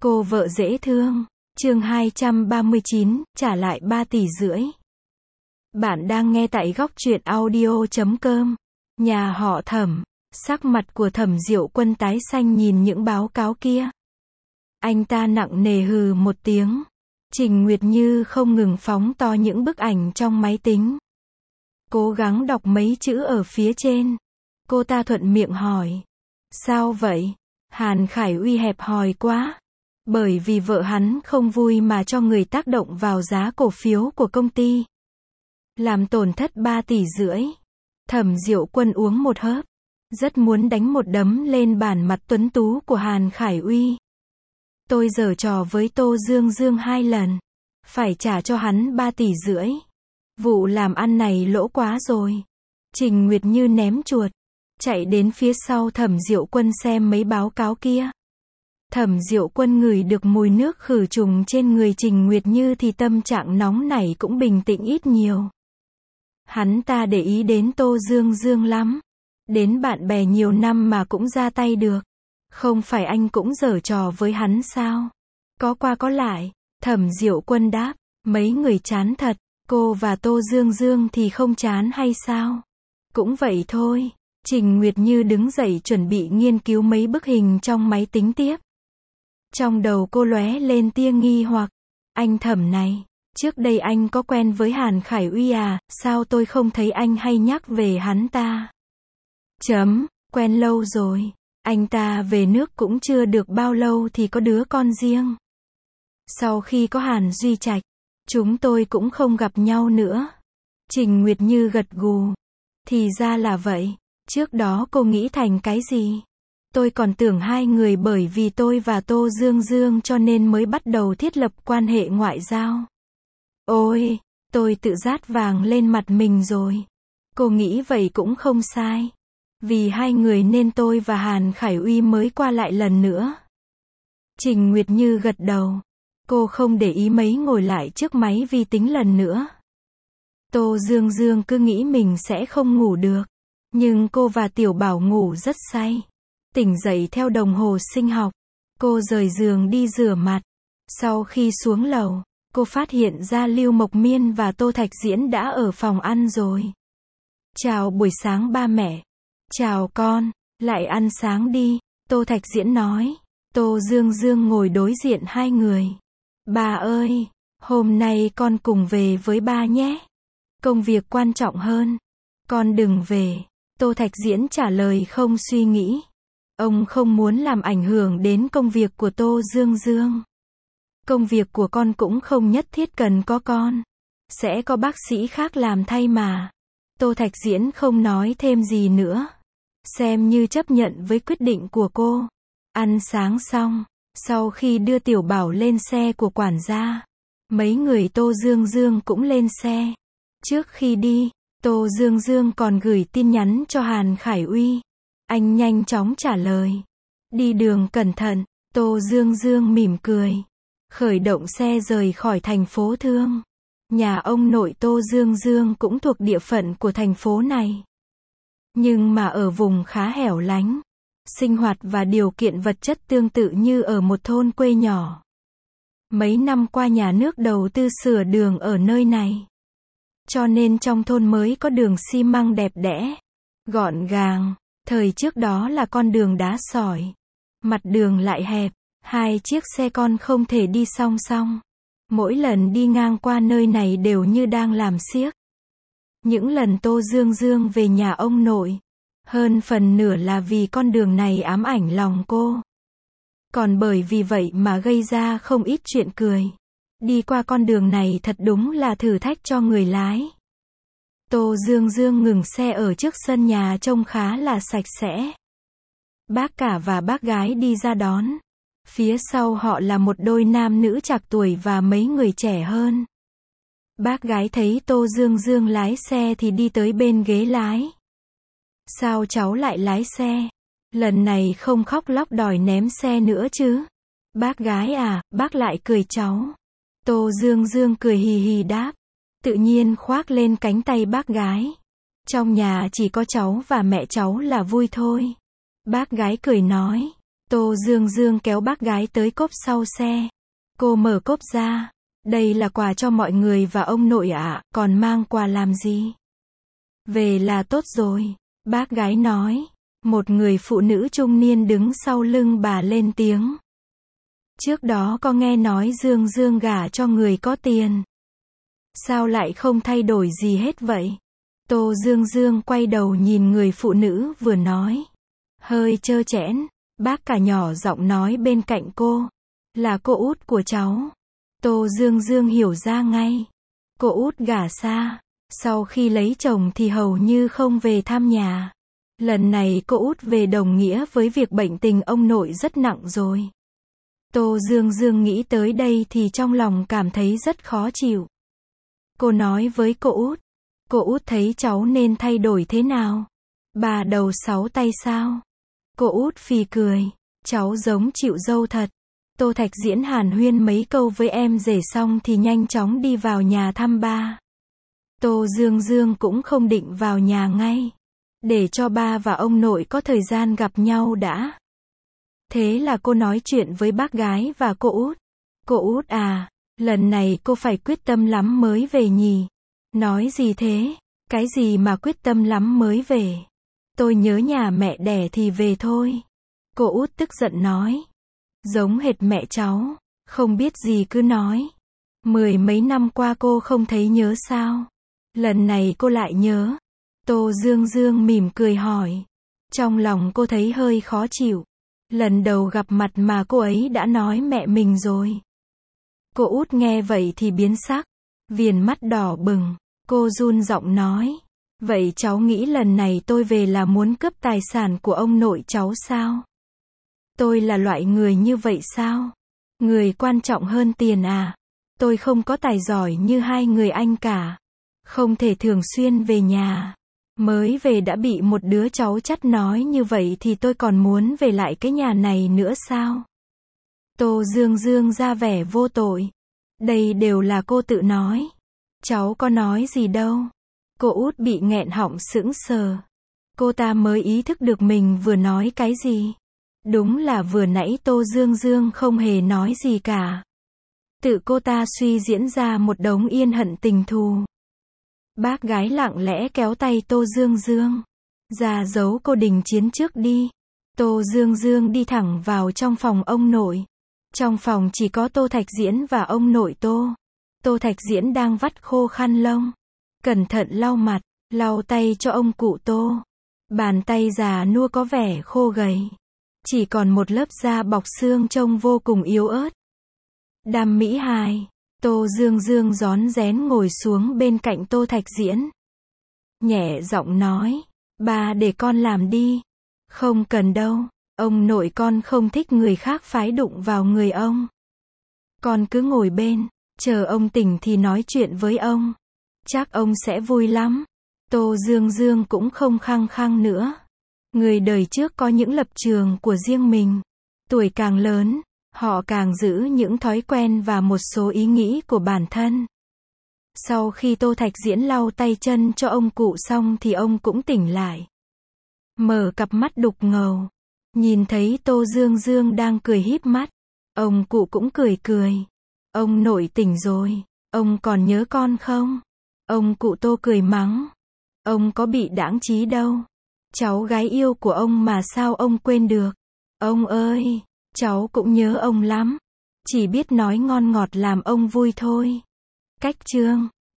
Cô vợ dễ thương. Chương 239, trả lại 3,5 tỷ. Bạn đang nghe tại góc truyện audio.com. Nhà họ Thẩm. Sắc mặt của Thẩm Diệu Quân tái xanh nhìn những báo cáo kia. Anh ta nặng nề hừ một tiếng. Trình Nguyệt Như không ngừng phóng to những bức ảnh trong máy tính. Cố gắng đọc mấy chữ ở phía trên. Cô ta thuận miệng hỏi. Sao vậy? Hàn Khải Uy hẹp hòi quá. Bởi vì vợ hắn không vui mà cho người tác động vào giá cổ phiếu của công ty. Làm tổn thất 3,5 tỷ. Thẩm Diệu Quân uống một hớp. Rất muốn đánh một đấm lên bản mặt tuấn tú của Hàn Khải Uy. Tôi giở trò với Tô Dương Dương 2 lần. Phải trả cho hắn 3,5 tỷ. Vụ làm ăn này lỗ quá rồi. Trình Nguyệt Như ném chuột. Chạy đến phía sau Thẩm Diệu Quân xem mấy báo cáo kia. Thẩm Diệu Quân ngửi được mùi nước khử trùng trên người Trình Nguyệt Như thì tâm trạng nóng nảy cũng bình tĩnh ít nhiều. Hắn ta để ý đến Tô Dương Dương lắm. Đến bạn bè nhiều năm mà cũng ra tay được. Không phải anh cũng giở trò với hắn sao? Có qua có lại. Thẩm Diệu Quân đáp. Mấy người chán thật. Cô và Tô Dương Dương thì không chán hay sao? Cũng vậy thôi. Trình Nguyệt Như đứng dậy chuẩn bị nghiên cứu mấy bức hình trong máy tính tiếp. Trong đầu cô lóe lên tia nghi hoặc. Anh Thẩm này, trước đây anh có quen với Hàn Khải Uy à, sao tôi không thấy anh hay nhắc về hắn ta? Quen lâu rồi. Anh ta về nước cũng chưa được bao lâu thì có đứa con riêng. Sau khi có Hàn Duy Trạch, chúng tôi cũng không gặp nhau nữa. Trình Nguyệt Như gật gù. Thì ra là vậy. Trước đó cô nghĩ thành cái gì? Tôi còn tưởng hai người bởi vì tôi và Tô Dương Dương cho nên mới bắt đầu thiết lập quan hệ ngoại giao. Ôi, tôi tự dát vàng lên mặt mình rồi. Cô nghĩ vậy cũng không sai. Vì hai người nên tôi và Hàn Khải Uy mới qua lại lần nữa. Trình Nguyệt Như gật đầu. Cô không để ý mấy ngồi lại trước máy vi tính lần nữa. Tô Dương Dương cứ nghĩ mình sẽ không ngủ được. Nhưng cô và Tiểu Bảo ngủ rất say. Tỉnh dậy theo đồng hồ sinh học. Cô rời giường đi rửa mặt. Sau khi xuống lầu, cô phát hiện ra Lưu Mộc Miên và Tô Thạch Diễn đã ở phòng ăn rồi. Chào buổi sáng ba mẹ. Chào con, lại ăn sáng đi, Tô Thạch Diễn nói. Tô Dương Dương ngồi đối diện hai người. Ba ơi, hôm nay con cùng về với ba nhé. Công việc quan trọng hơn. Con đừng về. Tô Thạch Diễn trả lời không suy nghĩ. Ông không muốn làm ảnh hưởng đến công việc của Tô Dương Dương. Công việc của con cũng không nhất thiết cần có con. Sẽ có bác sĩ khác làm thay mà. Tô Thạch Diễn không nói thêm gì nữa. Xem như chấp nhận với quyết định của cô. Ăn sáng xong, sau khi đưa Tiểu Bảo lên xe của quản gia, mấy người Tô Dương Dương cũng lên xe. Trước khi đi, Tô Dương Dương còn gửi tin nhắn cho Hàn Khải Uy. Anh nhanh chóng trả lời. Đi đường cẩn thận. Tô Dương Dương mỉm cười. Khởi động xe rời khỏi thành phố Thương. Nhà ông nội Tô Dương Dương cũng thuộc địa phận của thành phố này. Nhưng mà ở vùng khá hẻo lánh. Sinh hoạt và điều kiện vật chất tương tự như ở một thôn quê nhỏ. Mấy năm qua nhà nước đầu tư sửa đường ở nơi này. Cho nên trong thôn mới có đường xi măng đẹp đẽ, gọn gàng. Thời trước đó là con đường đá sỏi. Mặt đường lại hẹp, hai chiếc xe con không thể đi song song. Mỗi lần đi ngang qua nơi này đều như đang làm xiếc. Những lần Tô Dương Dương về nhà ông nội, hơn phần nửa là vì con đường này ám ảnh lòng cô. Còn bởi vì vậy mà gây ra không ít chuyện cười. Đi qua con đường này thật đúng là thử thách cho người lái. Tô Dương Dương ngừng xe ở trước sân nhà trông khá là sạch sẽ. Bác cả và bác gái đi ra đón. Phía sau họ là một đôi nam nữ trạc tuổi và mấy người trẻ hơn. Bác gái thấy Tô Dương Dương lái xe thì đi tới bên ghế lái. Sao cháu lại lái xe? Lần này không khóc lóc đòi ném xe nữa chứ? Bác gái à, bác lại cười cháu. Tô Dương Dương cười hì hì đáp. Tự nhiên khoác lên cánh tay bác gái. Trong nhà chỉ có cháu và mẹ cháu là vui thôi. Bác gái cười nói. Tô Dương Dương kéo bác gái tới cốp sau xe. Cô mở cốp ra. Đây là quà cho mọi người và ông nội ạ, còn mang quà làm gì? Về là tốt rồi. Bác gái nói. Một người phụ nữ trung niên đứng sau lưng bà lên tiếng. Trước đó có nghe nói Dương Dương gả cho người có tiền. Sao lại không thay đổi gì hết vậy? Tô Dương Dương quay đầu nhìn người phụ nữ vừa nói. Hơi trơ trẽn, bác cả nhỏ giọng nói bên cạnh cô. Là cô út của cháu. Tô Dương Dương hiểu ra ngay. Cô út gả xa. Sau khi lấy chồng thì hầu như không về thăm nhà. Lần này cô út về đồng nghĩa với việc bệnh tình ông nội rất nặng rồi. Tô Dương Dương nghĩ tới đây thì trong lòng cảm thấy rất khó chịu. Cô nói với cô út thấy cháu nên thay đổi thế nào? Bà đầu 6 tay sao? Cô út phì cười, cháu giống chịu dâu thật. Tô Thạch Diễn hàn huyên mấy câu với em rể xong thì nhanh chóng đi vào nhà thăm ba. Tô Dương Dương cũng không định vào nhà ngay, để cho ba và ông nội có thời gian gặp nhau đã. Thế là cô nói chuyện với bác gái và cô út. Cô út à, lần này cô phải quyết tâm lắm mới về nhỉ? Nói gì thế? Cái gì mà quyết tâm lắm mới về? Tôi nhớ nhà mẹ đẻ thì về thôi. Cô út tức giận nói. Giống hệt mẹ cháu, không biết gì cứ nói. 10 mấy năm qua cô không thấy nhớ sao? Lần này cô lại nhớ. Tô Dương Dương mỉm cười hỏi. Trong lòng cô thấy hơi khó chịu. Lần đầu gặp mặt mà cô ấy đã nói mẹ mình rồi. Cô út nghe vậy thì biến sắc, viền mắt đỏ bừng, cô run giọng nói. Vậy cháu nghĩ lần này tôi về là muốn cướp tài sản của ông nội cháu sao? Tôi là loại người như vậy sao? Người quan trọng hơn tiền à? Tôi không có tài giỏi như hai người anh cả. Không thể thường xuyên về nhà. Mới về đã bị một đứa cháu chắt nói như vậy thì tôi còn muốn về lại cái nhà này nữa sao? Tô Dương Dương ra vẻ vô tội. Đây đều là cô tự nói. Cháu có nói gì đâu. Cô út bị nghẹn họng sững sờ. Cô ta mới ý thức được mình vừa nói cái gì. Đúng là vừa nãy Tô Dương Dương không hề nói gì cả. Tự cô ta suy diễn ra một đống yên hận tình thù. Bác gái lặng lẽ kéo tay Tô Dương Dương. Ra giấu cô đình chiến trước đi. Tô Dương Dương đi thẳng vào trong phòng ông nội. Trong phòng chỉ có Tô Thạch Diễn và ông nội Tô. Tô Thạch Diễn đang vắt khô khăn lông. Cẩn thận lau mặt, lau tay cho ông cụ Tô. Bàn tay già nua có vẻ khô gầy. Chỉ còn một lớp da bọc xương trông vô cùng yếu ớt. Đam mỹ hài. Tô Dương Dương rón rén ngồi xuống bên cạnh Tô Thạch Diễn. Nhẹ giọng nói. Ba để con làm đi. Không cần đâu. Ông nội con không thích người khác phái đụng vào người ông. Con cứ ngồi bên. Chờ ông tỉnh thì nói chuyện với ông. Chắc ông sẽ vui lắm. Tô Dương Dương cũng không khăng khăng nữa. Người đời trước có những lập trường của riêng mình. Tuổi càng lớn, họ càng giữ những thói quen và một số ý nghĩ của bản thân. Sau khi Tô Thạch Diễn lau tay chân cho ông cụ xong thì ông cũng tỉnh lại. Mở cặp mắt đục ngầu. Nhìn thấy Tô Dương Dương đang cười híp mắt. Ông cụ cũng cười cười. Ông nội tỉnh rồi. Ông còn nhớ con không? Ông cụ Tô cười mắng. Ông có bị đãng trí đâu. Cháu gái yêu của ông mà sao ông quên được. Ông ơi, cháu cũng nhớ ông lắm. Chỉ biết nói ngon ngọt làm ông vui thôi. Cách chương